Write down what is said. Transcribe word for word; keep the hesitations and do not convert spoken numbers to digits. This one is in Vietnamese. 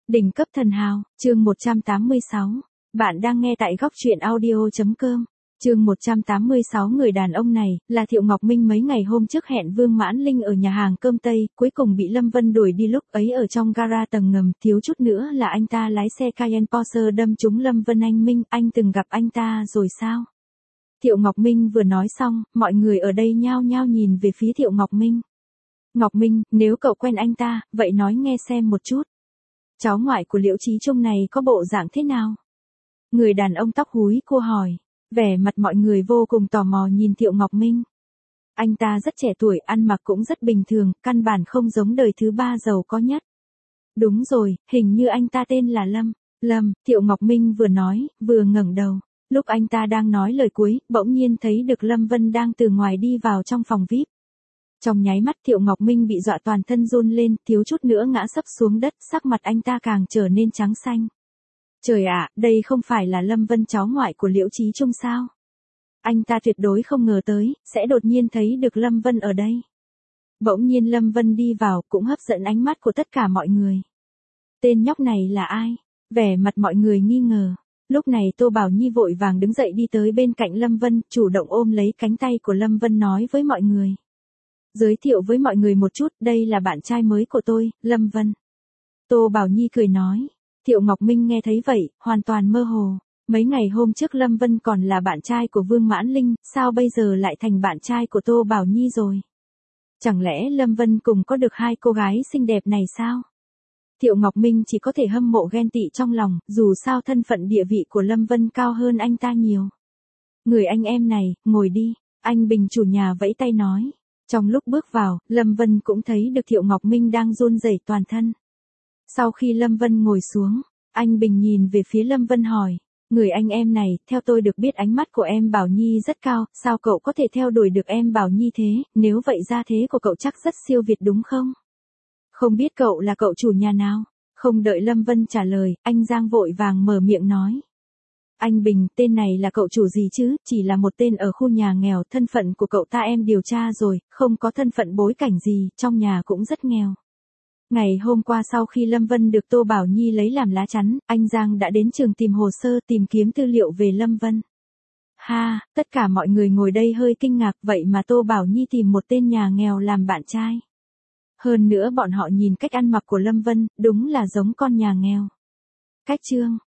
Đỉnh cấp thần hào, chương một trăm tám mươi sáu. Bạn đang nghe tại góc truyện audio.com. Chương một trăm tám mươi sáu. Người đàn ông này là Thiệu Ngọc Minh. Mấy ngày hôm trước hẹn Vương Mãn Linh ở nhà hàng cơm Tây, cuối cùng bị Lâm Vân đuổi đi, lúc ấy ở trong gara tầng ngầm, thiếu chút nữa là anh ta lái xe Cayenne Porsche đâm trúng Lâm Vân. Anh Minh, anh từng gặp anh ta rồi sao? Thiệu Ngọc Minh vừa nói xong, mọi người ở đây nhao nhao nhìn về phía Thiệu Ngọc Minh. Ngọc Minh, nếu cậu quen anh ta, vậy nói nghe xem một chút. Cháu ngoại của Liễu Chí Trung này có bộ dạng thế nào? Người đàn ông tóc húi cua hỏi. Vẻ mặt mọi người vô cùng tò mò nhìn Thiệu Ngọc Minh. Anh ta rất trẻ tuổi, ăn mặc cũng rất bình thường, căn bản không giống đời thứ ba giàu có nhất. Đúng rồi, hình như anh ta tên là Lâm. Lâm, Thiệu Ngọc Minh vừa nói, vừa ngẩng đầu. Lúc anh ta đang nói lời cuối, bỗng nhiên thấy được Lâm Vân đang từ ngoài đi vào trong phòng vi ai pi. Trong nháy mắt Thiệu Ngọc Minh bị dọa toàn thân run lên, thiếu chút nữa ngã sấp xuống đất, sắc mặt anh ta càng trở nên trắng xanh. Trời ạ, đây không phải là Lâm Vân cháu ngoại của Liễu Chí Trung sao? Anh ta tuyệt đối không ngờ tới, sẽ đột nhiên thấy được Lâm Vân ở đây. Bỗng nhiên Lâm Vân đi vào, cũng hấp dẫn ánh mắt của tất cả mọi người. Tên nhóc này là ai? Vẻ mặt mọi người nghi ngờ. Lúc này Tô Bảo Nhi vội vàng đứng dậy đi tới bên cạnh Lâm Vân, chủ động ôm lấy cánh tay của Lâm Vân nói với mọi người. Giới thiệu với mọi người một chút, đây là bạn trai mới của tôi, Lâm Vân. Tô Bảo Nhi cười nói. Thiệu Ngọc Minh nghe thấy vậy, hoàn toàn mơ hồ. Mấy ngày hôm trước Lâm Vân còn là bạn trai của Vương Mãn Linh, sao bây giờ lại thành bạn trai của Tô Bảo Nhi rồi? Chẳng lẽ Lâm Vân cùng có được hai cô gái xinh đẹp này sao? Thiệu Ngọc Minh chỉ có thể hâm mộ ghen tị trong lòng, dù sao thân phận địa vị của Lâm Vân cao hơn anh ta nhiều. Người anh em này, ngồi đi, anh Bình chủ nhà vẫy tay nói. Trong lúc bước vào, Lâm Vân cũng thấy được Thiệu Ngọc Minh đang run rẩy toàn thân. Sau khi Lâm Vân ngồi xuống, anh Bình nhìn về phía Lâm Vân hỏi, người anh em này, theo tôi được biết ánh mắt của em Bảo Nhi rất cao, sao cậu có thể theo đuổi được em Bảo Nhi thế, nếu vậy gia thế của cậu chắc rất siêu việt đúng không? Không biết cậu là cậu chủ nhà nào? Không đợi Lâm Vân trả lời, anh Giang vội vàng mở miệng nói. Anh Bình, tên này là cậu chủ gì chứ, chỉ là một tên ở khu nhà nghèo, thân phận của cậu ta em điều tra rồi, không có thân phận bối cảnh gì, trong nhà cũng rất nghèo. Ngày hôm qua sau khi Lâm Vân được Tô Bảo Nhi lấy làm lá chắn, anh Giang đã đến trường tìm hồ sơ, tìm kiếm tư liệu về Lâm Vân. Ha, tất cả mọi người ngồi đây hơi kinh ngạc, vậy mà Tô Bảo Nhi tìm một tên nhà nghèo làm bạn trai. Hơn nữa bọn họ nhìn cách ăn mặc của Lâm Vân, đúng là giống con nhà nghèo. Cách chương